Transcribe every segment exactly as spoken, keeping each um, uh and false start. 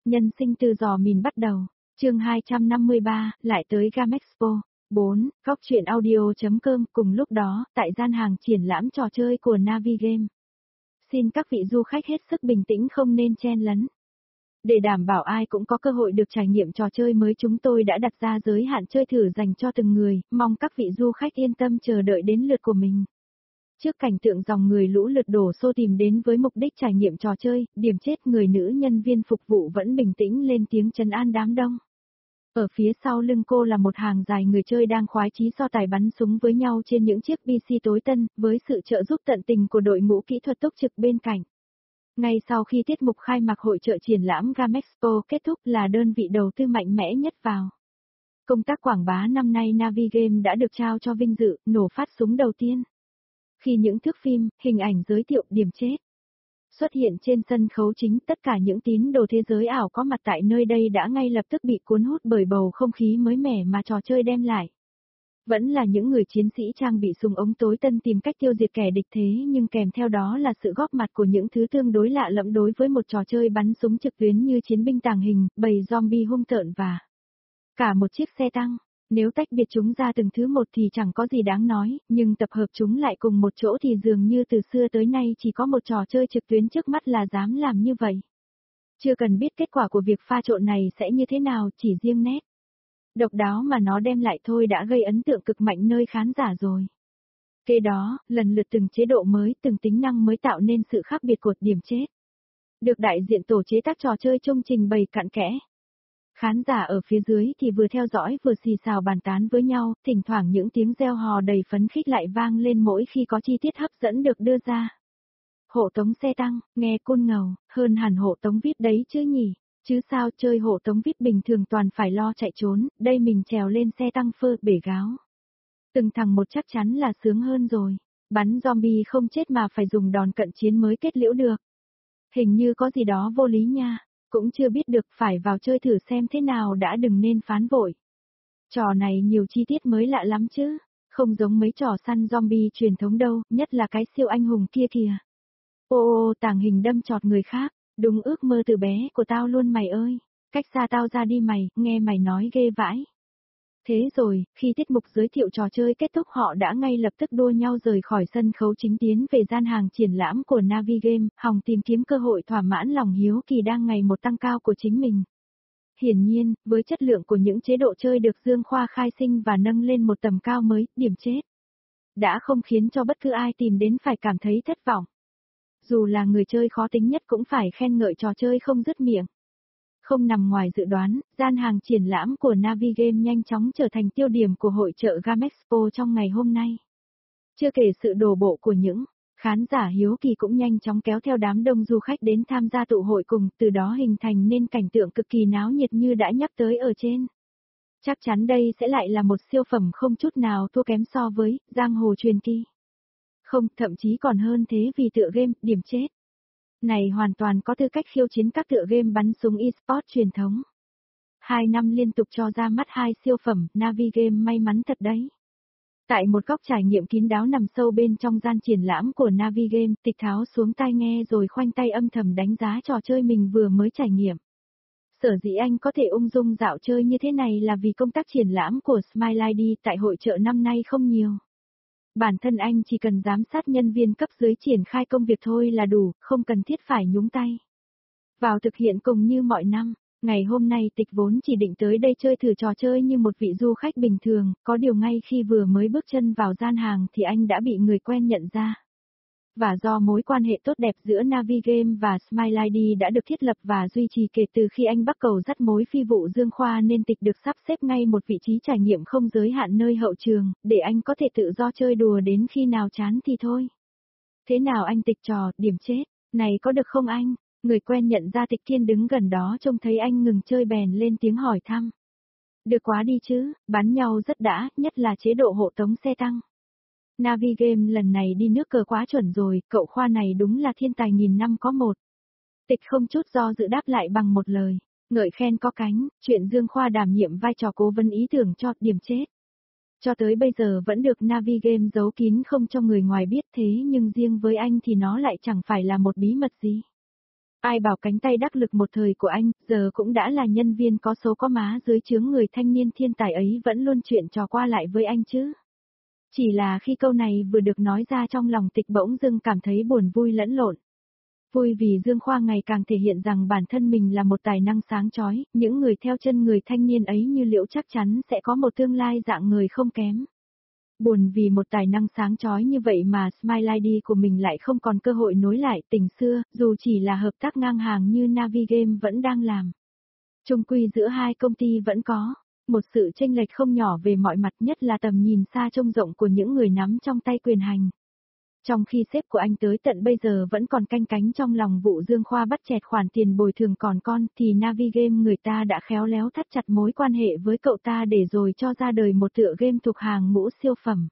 Nhân sinh từ giò mìn bắt đầu. Chương hai trăm năm mươi ba, lại tới Gamexpo. bốn. Góc truyện audio.com. Cùng lúc đó, tại gian hàng triển lãm trò chơi của Navigame. Xin các vị du khách hết sức bình tĩnh, không nên chen lấn. Để đảm bảo ai cũng có cơ hội được trải nghiệm trò chơi mới, chúng tôi đã đặt ra giới hạn chơi thử dành cho từng người, mong các vị du khách yên tâm chờ đợi đến lượt của mình. Trước cảnh tượng dòng người lũ lượt đổ xô tìm đến với mục đích trải nghiệm trò chơi, điểm chết, người nữ nhân viên phục vụ vẫn bình tĩnh lên tiếng trấn an đám đông. Ở phía sau lưng cô là một hàng dài người chơi đang khoái chí so tài bắn súng với nhau trên những chiếc pê xê tối tân, với sự trợ giúp tận tình của đội ngũ kỹ thuật túc trực bên cạnh. Ngay sau khi tiết mục khai mạc hội chợ triển lãm Gamexpo kết thúc là đơn vị đầu tư mạnh mẽ nhất vào công tác quảng bá năm nay, Navigame đã được trao cho vinh dự, nổ phát súng đầu tiên. Khi những thước phim, hình ảnh giới thiệu điểm chết xuất hiện trên sân khấu chính, tất cả những tín đồ thế giới ảo có mặt tại nơi đây đã ngay lập tức bị cuốn hút bởi bầu không khí mới mẻ mà trò chơi đem lại. Vẫn là những người chiến sĩ trang bị súng ống tối tân tìm cách tiêu diệt kẻ địch, thế nhưng kèm theo đó là sự góp mặt của những thứ tương đối lạ lẫm đối với một trò chơi bắn súng trực tuyến như chiến binh tàng hình, bầy zombie hung tợn và cả một chiếc xe tăng. Nếu tách biệt chúng ra từng thứ một thì chẳng có gì đáng nói, nhưng tập hợp chúng lại cùng một chỗ thì dường như từ xưa tới nay chỉ có một trò chơi trực tuyến trước mắt là dám làm như vậy. Chưa cần biết kết quả của việc pha trộn này sẽ như thế nào, chỉ riêng nét độc đáo mà nó đem lại thôi đã gây ấn tượng cực mạnh nơi khán giả rồi. Kế đó, lần lượt từng chế độ mới, từng tính năng mới tạo nên sự khác biệt của điểm chết, được đại diện tổ chế tác trò chơi chung trình bày cặn kẽ. Khán giả ở phía dưới thì vừa theo dõi vừa xì xào bàn tán với nhau, thỉnh thoảng những tiếng reo hò đầy phấn khích lại vang lên mỗi khi có chi tiết hấp dẫn được đưa ra. Hộ tống xe tăng, nghe côn ngầu, hơn hẳn hộ tống vê i pê đấy chứ nhỉ? Chứ sao, chơi hộ tống vê i pê bình thường toàn phải lo chạy trốn, đây mình trèo lên xe tăng phơ bể gáo. Từng thằng một chắc chắn là sướng hơn rồi. Bắn zombie không chết mà phải dùng đòn cận chiến mới kết liễu được. Hình như có gì đó vô lý nha. Cũng chưa biết được, phải vào chơi thử xem thế nào đã, đừng nên phán vội. Trò này nhiều chi tiết mới lạ lắm chứ, không giống mấy trò săn zombie truyền thống đâu, nhất là cái siêu anh hùng kia kìa. Ô ô, tàng hình đâm chọt người khác, đúng ước mơ từ bé của tao luôn mày ơi, cách xa tao ra đi mày, nghe mày nói ghê vãi. Thế rồi, khi tiết mục giới thiệu trò chơi kết thúc họ đã ngay lập tức đua nhau rời khỏi sân khấu chính tiến về gian hàng triển lãm của Navigame, hòng tìm kiếm cơ hội thỏa mãn lòng hiếu kỳ đang ngày một tăng cao của chính mình. Hiển nhiên, với chất lượng của những chế độ chơi được Dương Khoa khai sinh và nâng lên một tầm cao mới, điểm chết đã không khiến cho bất cứ ai tìm đến phải cảm thấy thất vọng. Dù là người chơi khó tính nhất cũng phải khen ngợi trò chơi không dứt miệng. Không nằm ngoài dự đoán, gian hàng triển lãm của Navigame nhanh chóng trở thành tiêu điểm của hội chợ Gamexpo trong ngày hôm nay. Chưa kể sự đổ bộ của những khán giả hiếu kỳ cũng nhanh chóng kéo theo đám đông du khách đến tham gia tụ hội cùng, từ đó hình thành nên cảnh tượng cực kỳ náo nhiệt như đã nhắc tới ở trên. Chắc chắn đây sẽ lại là một siêu phẩm không chút nào thua kém so với Giang Hồ Truyền Kỳ. Không, thậm chí còn hơn thế, vì tựa game điểm chết này hoàn toàn có tư cách khiêu chiến các tựa game bắn súng eSports truyền thống. Hai năm liên tục cho ra mắt hai siêu phẩm, Navigame may mắn thật đấy. Tại một góc trải nghiệm kín đáo nằm sâu bên trong gian triển lãm của Navigame, Tịch tháo xuống tai nghe rồi khoanh tay âm thầm đánh giá trò chơi mình vừa mới trải nghiệm. Sở dĩ anh có thể ung dung dạo chơi như thế này là vì công tác triển lãm của Smile i đê tại hội chợ năm nay không nhiều. Bản thân anh chỉ cần giám sát nhân viên cấp dưới triển khai công việc thôi là đủ, không cần thiết phải nhúng tay vào thực hiện cùng như mọi năm. Ngày hôm nay Tịch vốn chỉ định tới đây chơi thử trò chơi như một vị du khách bình thường, có điều ngay khi vừa mới bước chân vào gian hàng thì anh đã bị người quen nhận ra. Và do mối quan hệ tốt đẹp giữa Navigame và Smile i đê đã được thiết lập và duy trì kể từ khi anh bắt cầu dắt mối phi vụ Dương Khoa, nên Tịch được sắp xếp ngay một vị trí trải nghiệm không giới hạn nơi hậu trường, để anh có thể tự do chơi đùa đến khi nào chán thì thôi. Thế nào anh Tịch, trò điểm chết này có được không anh? Người quen nhận ra Tịch Kiên đứng gần đó trông thấy anh ngừng chơi bèn lên tiếng hỏi thăm. Được quá đi chứ, bắn nhau rất đã, nhất là chế độ hộ tống xe tăng. Navigame lần này đi nước cờ quá chuẩn rồi, cậu Khoa này đúng là thiên tài nghìn năm có một. Tịch không chút do dự đáp lại bằng một lời ngợi khen có cánh, chuyện Dương Khoa đảm nhiệm vai trò cố vấn ý tưởng cho điểm chết. Cho tới bây giờ vẫn được Navigame giấu kín không cho người ngoài biết, thế nhưng riêng với anh thì nó lại chẳng phải là một bí mật gì. Ai bảo cánh tay đắc lực một thời của anh, giờ cũng đã là nhân viên có số có má dưới trướng người thanh niên thiên tài ấy vẫn luôn chuyện trò qua lại với anh chứ. Chỉ là khi câu này vừa được nói ra trong lòng Tịch bỗng dưng cảm thấy buồn vui lẫn lộn. Vui vì Dương Khoa ngày càng thể hiện rằng bản thân mình là một tài năng sáng chói, những người theo chân người thanh niên ấy như Liễu chắc chắn sẽ có một tương lai dạng người không kém. Buồn vì một tài năng sáng chói như vậy mà Smile Lady của mình lại không còn cơ hội nối lại tình xưa, dù chỉ là hợp tác ngang hàng như Navigame vẫn đang làm. Chung quy giữa hai công ty vẫn có một sự chênh lệch không nhỏ về mọi mặt, nhất là tầm nhìn xa trông rộng của những người nắm trong tay quyền hành. Trong khi sếp của anh tới tận bây giờ vẫn còn canh cánh trong lòng vụ Dương Khoa bắt chẹt khoản tiền bồi thường còn con, thì Navigame người ta đã khéo léo thắt chặt mối quan hệ với cậu ta để rồi cho ra đời một tựa game thuộc hàng ngũ siêu phẩm.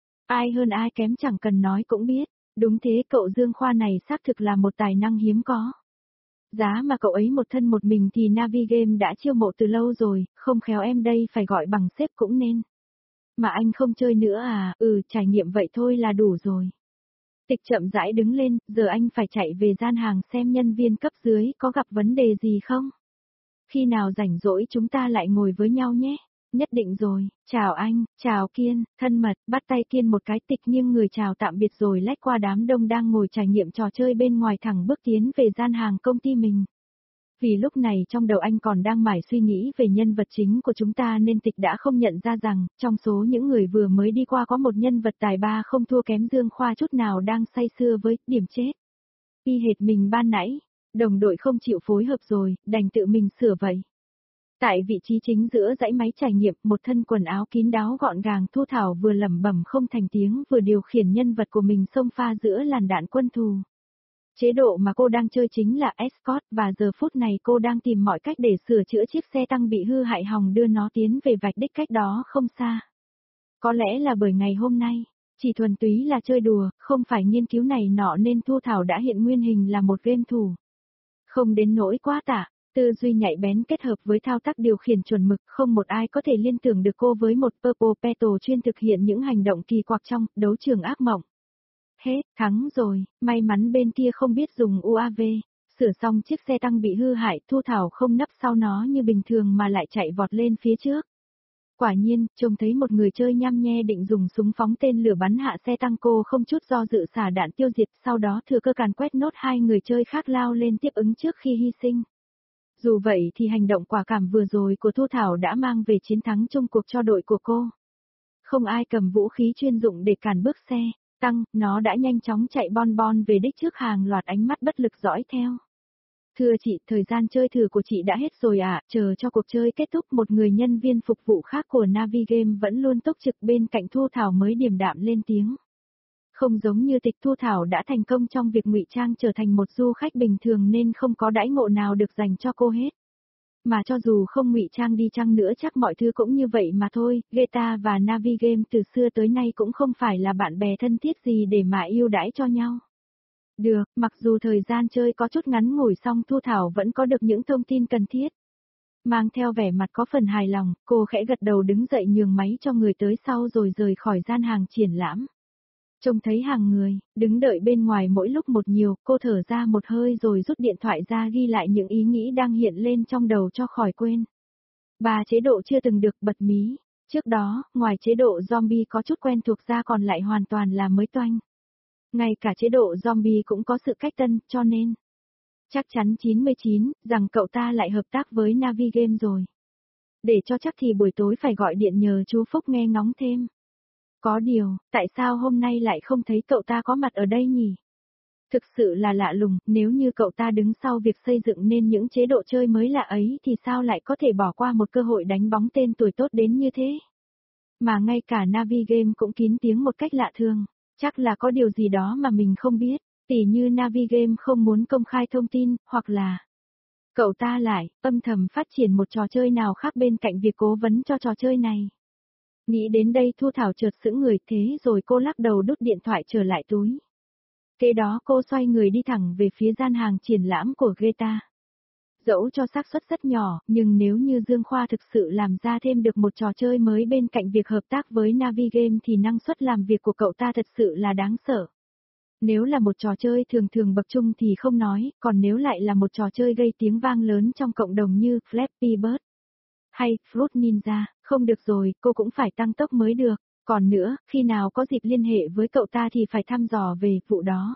Ai hơn ai kém chẳng cần nói cũng biết, đúng thế, cậu Dương Khoa này xác thực là một tài năng hiếm có. Giá mà cậu ấy một thân một mình thì Navigame đã chiêu mộ từ lâu rồi, không khéo em đây phải gọi bằng sếp cũng nên. Mà anh không chơi nữa à? Ừ, trải nghiệm vậy thôi là đủ rồi. Tịch chậm rãi đứng lên, giờ anh phải chạy về gian hàng xem nhân viên cấp dưới có gặp vấn đề gì không. Khi nào rảnh rỗi chúng ta lại ngồi với nhau nhé. Nhất định rồi, chào anh, chào Kiên, thân mật, bắt tay Kiên một cái. Tịch nghiêng người chào tạm biệt rồi lách qua đám đông đang ngồi trải nghiệm trò chơi bên ngoài thẳng bước tiến về gian hàng công ty mình. Vì lúc này trong đầu anh còn đang mải suy nghĩ về nhân vật chính của chúng ta nên Tịch đã không nhận ra rằng, trong số những người vừa mới đi qua có một nhân vật tài ba không thua kém Dương Khoa chút nào đang say sưa với điểm chết. Y hệt mình ban nãy, đồng đội không chịu phối hợp rồi, đành tự mình sửa vậy. Tại vị trí chính giữa dãy máy trải nghiệm, một thân quần áo kín đáo gọn gàng Thu Thảo vừa lẩm bẩm không thành tiếng vừa điều khiển nhân vật của mình xông pha giữa làn đạn quân thù. Chế độ mà cô đang chơi chính là Escort và giờ phút này cô đang tìm mọi cách để sửa chữa chiếc xe tăng bị hư hại hỏng đưa nó tiến về vạch đích cách đó không xa. Có lẽ là bởi ngày hôm nay, chỉ thuần túy là chơi đùa, không phải nghiên cứu này nọ nên Thu Thảo đã hiện nguyên hình là một game thủ. Không đến nỗi quá tả, tư duy nhạy bén kết hợp với thao tác điều khiển chuẩn mực, không một ai có thể liên tưởng được cô với một Purple Petal chuyên thực hiện những hành động kỳ quặc trong đấu trường ác mộng. Hết, thắng rồi, may mắn bên kia không biết dùng u a vê, sửa xong chiếc xe tăng bị hư hại, Thu Thảo không nấp sau nó như bình thường mà lại chạy vọt lên phía trước. Quả nhiên, trông thấy một người chơi nhăm nhe định dùng súng phóng tên lửa bắn hạ xe tăng, cô không chút do dự xả đạn tiêu diệt, sau đó thừa cơ càn quét nốt hai người chơi khác lao lên tiếp ứng trước khi hy sinh. Dù vậy thì hành động quả cảm vừa rồi của Thu Thảo đã mang về chiến thắng chung cuộc cho đội của cô. Không ai cầm vũ khí chuyên dụng để cản bước xe tăng, nó đã nhanh chóng chạy bon bon về đích trước hàng loạt ánh mắt bất lực dõi theo. Thưa chị, thời gian chơi thử của chị đã hết rồi ạ, à, chờ cho cuộc chơi kết thúc. Một người nhân viên phục vụ khác của Navigame vẫn luôn túc trực bên cạnh Thu Thảo mới điềm đạm lên tiếng. Không giống như Tịch, Thu Thảo đã thành công trong việc ngụy trang trở thành một du khách bình thường nên không có đãi ngộ nào được dành cho cô hết. Mà cho dù không ngụy trang đi chăng nữa chắc mọi thứ cũng như vậy mà thôi, Geta và Navigame từ xưa tới nay cũng không phải là bạn bè thân thiết gì để mà yêu đãi cho nhau. Được, mặc dù thời gian chơi có chút ngắn ngủi song Thu Thảo vẫn có được những thông tin cần thiết. Mang theo vẻ mặt có phần hài lòng, cô khẽ gật đầu đứng dậy nhường máy cho người tới sau rồi rời khỏi gian hàng triển lãm. Trông thấy hàng người, đứng đợi bên ngoài mỗi lúc một nhiều, cô thở ra một hơi rồi rút điện thoại ra ghi lại những ý nghĩ đang hiện lên trong đầu cho khỏi quên. Ba chế độ chưa từng được bật mí. Trước đó, ngoài chế độ zombie có chút quen thuộc ra còn lại hoàn toàn là mới toanh. Ngay cả chế độ zombie cũng có sự cách tân, cho nên chắc chắn chín mươi chín rằng cậu ta lại hợp tác với Navigame rồi. Để cho chắc thì buổi tối phải gọi điện nhờ chú Phúc nghe ngóng thêm. Có điều, tại sao hôm nay lại không thấy cậu ta có mặt ở đây nhỉ? Thực sự là lạ lùng, nếu như cậu ta đứng sau việc xây dựng nên những chế độ chơi mới lạ ấy thì sao lại có thể bỏ qua một cơ hội đánh bóng tên tuổi tốt đến như thế? Mà ngay cả Navigame cũng kín tiếng một cách lạ thường, chắc là có điều gì đó mà mình không biết, tỉ như Navigame không muốn công khai thông tin, hoặc là cậu ta lại âm thầm phát triển một trò chơi nào khác bên cạnh việc cố vấn cho trò chơi này. Nghĩ đến đây Thu Thảo chợt sững người, thế rồi cô lắc đầu đút điện thoại trở lại túi. Kế đó cô xoay người đi thẳng về phía gian hàng triển lãm của Geta. Dẫu cho xác suất rất nhỏ, nhưng nếu như Dương Khoa thực sự làm ra thêm được một trò chơi mới bên cạnh việc hợp tác với Navigame thì năng suất làm việc của cậu ta thật sự là đáng sợ. Nếu là một trò chơi thường thường bậc trung thì không nói, còn nếu lại là một trò chơi gây tiếng vang lớn trong cộng đồng như Flappy Bird hay Fruit Ninja, không được rồi, cô cũng phải tăng tốc mới được. Còn nữa, khi nào có dịp liên hệ với cậu ta thì phải thăm dò về vụ đó.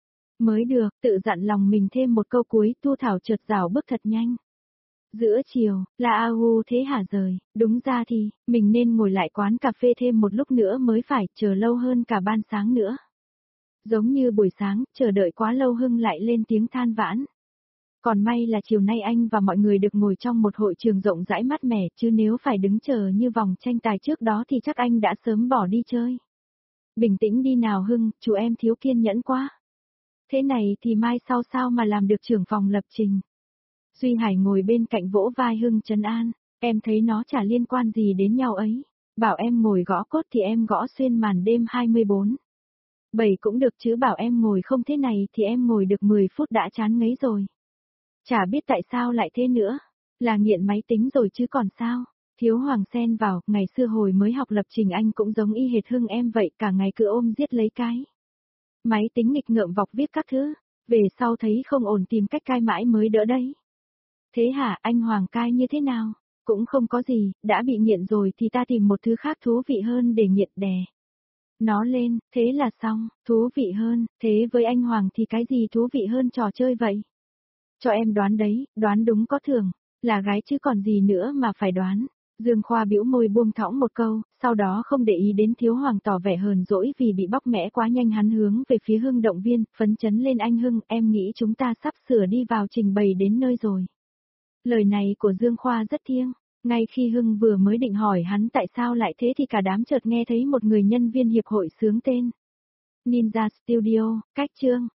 Mới được, tự dặn lòng mình thêm một câu cuối, Thu Thảo chợt rảo bước thật nhanh. Giữa chiều, là a u thế hả rời, đúng ra thì, mình nên ngồi lại quán cà phê thêm một lúc nữa mới phải, chờ lâu hơn cả ban sáng nữa. Giống như buổi sáng, chờ đợi quá lâu Hưng lại lên tiếng than vãn. Còn may là chiều nay anh và mọi người được ngồi trong một hội trường rộng rãi mát mẻ, chứ nếu phải đứng chờ như vòng tranh tài trước đó thì chắc anh đã sớm bỏ đi chơi. Bình tĩnh đi nào Hưng, chú em thiếu kiên nhẫn quá. Thế này thì mai sau sao mà làm được trưởng phòng lập trình. Duy Hải ngồi bên cạnh vỗ vai Hưng trấn an, em thấy nó chả liên quan gì đến nhau ấy. Bảo em ngồi gõ cốt thì em gõ xuyên màn đêm hai mươi bốn. Bảy cũng được chứ bảo em ngồi không thế này thì em ngồi được mười phút đã chán ngấy rồi. Chả biết tại sao lại thế nữa, là nghiện máy tính rồi chứ còn sao. Thiếu Hoàng xen vào, ngày xưa hồi mới học lập trình anh cũng giống y hệt Hưng em vậy, cả ngày cứ ôm giết lấy cái máy tính nghịch ngợm vọc viết các thứ, về sau thấy không ổn tìm cách cai mãi mới đỡ đấy. Thế hả, anh Hoàng cai như thế nào? Cũng không có gì, đã bị nghiện rồi thì ta tìm một thứ khác thú vị hơn để nghiện đè nó lên, thế là xong, thú vị hơn, thế với anh Hoàng thì cái gì thú vị hơn trò chơi vậy? Cho em đoán đấy, đoán đúng có thưởng, là gái chứ còn gì nữa mà phải đoán. Dương Khoa bĩu môi buông thõng một câu, sau đó không để ý đến Thiếu Hoàng tỏ vẻ hờn dỗi vì bị bóc mẽ quá nhanh, hắn hướng về phía Hưng động viên, phấn chấn lên anh Hưng, em nghĩ chúng ta sắp sửa đi vào trình bày đến nơi rồi. Lời này của Dương Khoa rất thiêng, ngay khi Hưng vừa mới định hỏi hắn tại sao lại thế thì cả đám chợt nghe thấy một người nhân viên hiệp hội xướng tên. Ninja Studio, cách chương.